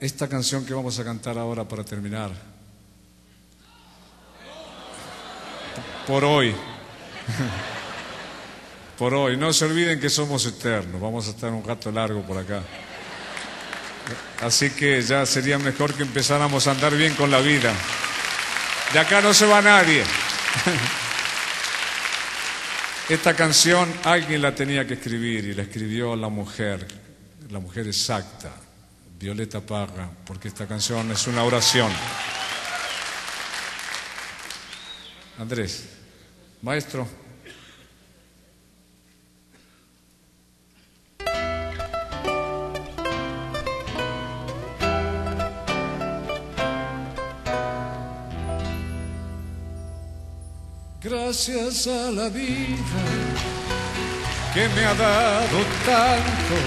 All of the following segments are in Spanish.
Esta canción que vamos a cantar ahora para terminar, por hoy, no se olviden que somos eternos, vamos a estar un rato largo por acá. Así que ya sería mejor que empezáramos a andar bien con la vida. De acá no se va nadie. Esta canción alguien la tenía que escribir y la escribió la mujer exacta, Violeta Parra, porque esta canción es una oración. Andrés, maestro. Gracias a la vida que me ha dado tanto,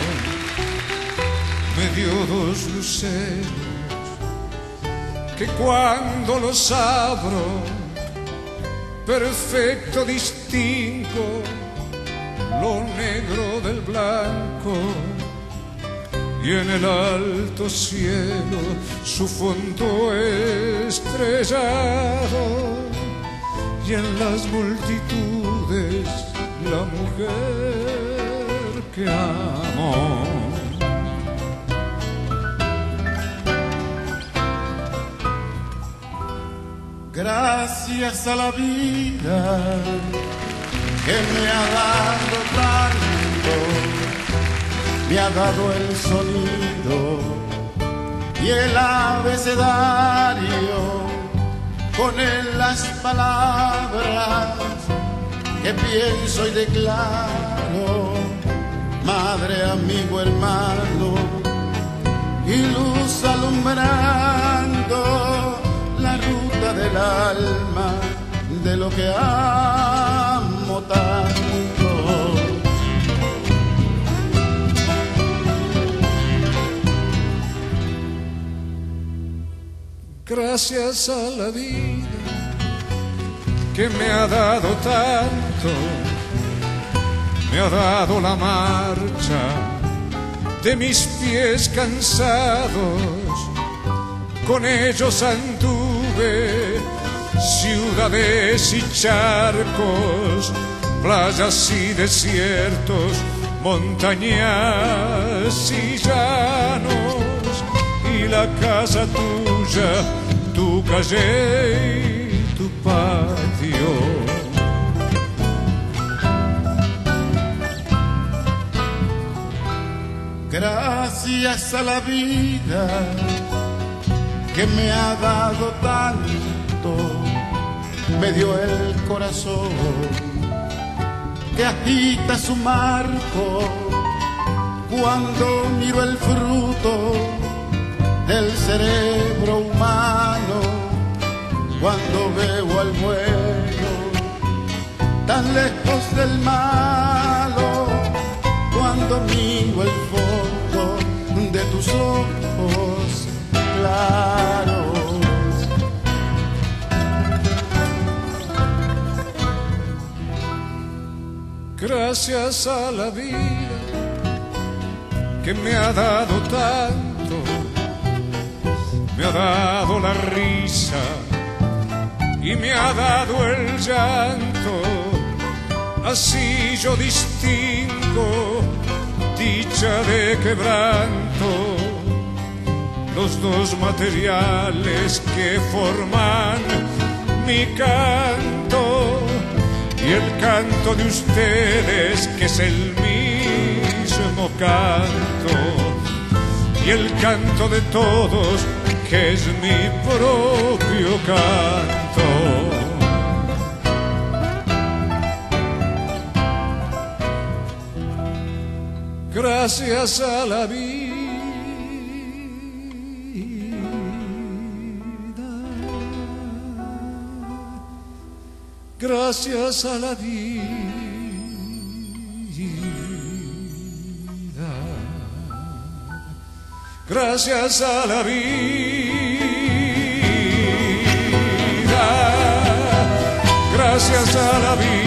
me dio dos luceros que cuando los abro perfecto distingo lo negro del blanco, y en el alto cielo su fondo estrellado, y en las multitudes la mujer que amo. Gracias a la vida que me ha dado tanto, me ha dado el sonido y el abecedario, con él las palabras que pienso y declaro, madre, amigo, hermano, y luz alumbrando la ruta del alma de lo que amo tanto. Gracias a la vida que me ha dado tanto, me ha dado la marcha de mis pies cansados, con ellos anduve ciudades y charcos, playas y desiertos, montañas y llanos, y la casa tuya, tu calle y tu patio. Gracias a la vida que me ha dado tanto, me dio el corazón que agita su marco cuando miro el fruto del cerebro humano, cuando veo al bueno tan lejos del malo, cuando miro el fondo de tus ojos claros. Gracias a la vida que me ha dado tanto, me ha dado la risa y me ha dado el llanto, así yo distingo dicha de quebranto, los dos materiales que forman mi canto, y el canto de ustedes que es el mismo canto, y el canto de todos que es mi propio canto. Gracias a la vida, gracias a la vida, gracias a la vida, gracias a la vida.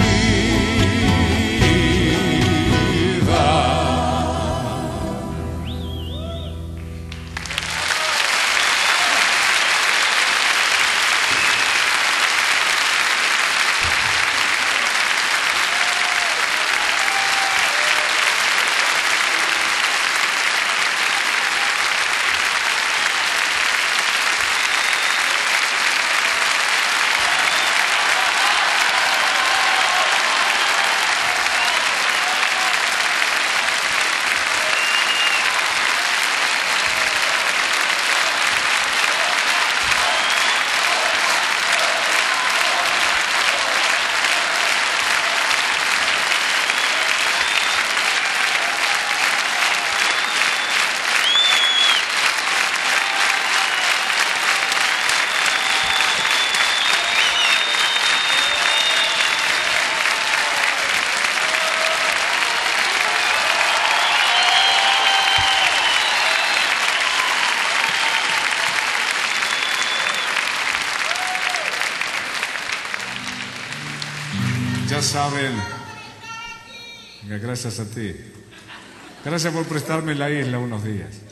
ya saben. Gracias a ti. Gracias por prestarme la isla unos días.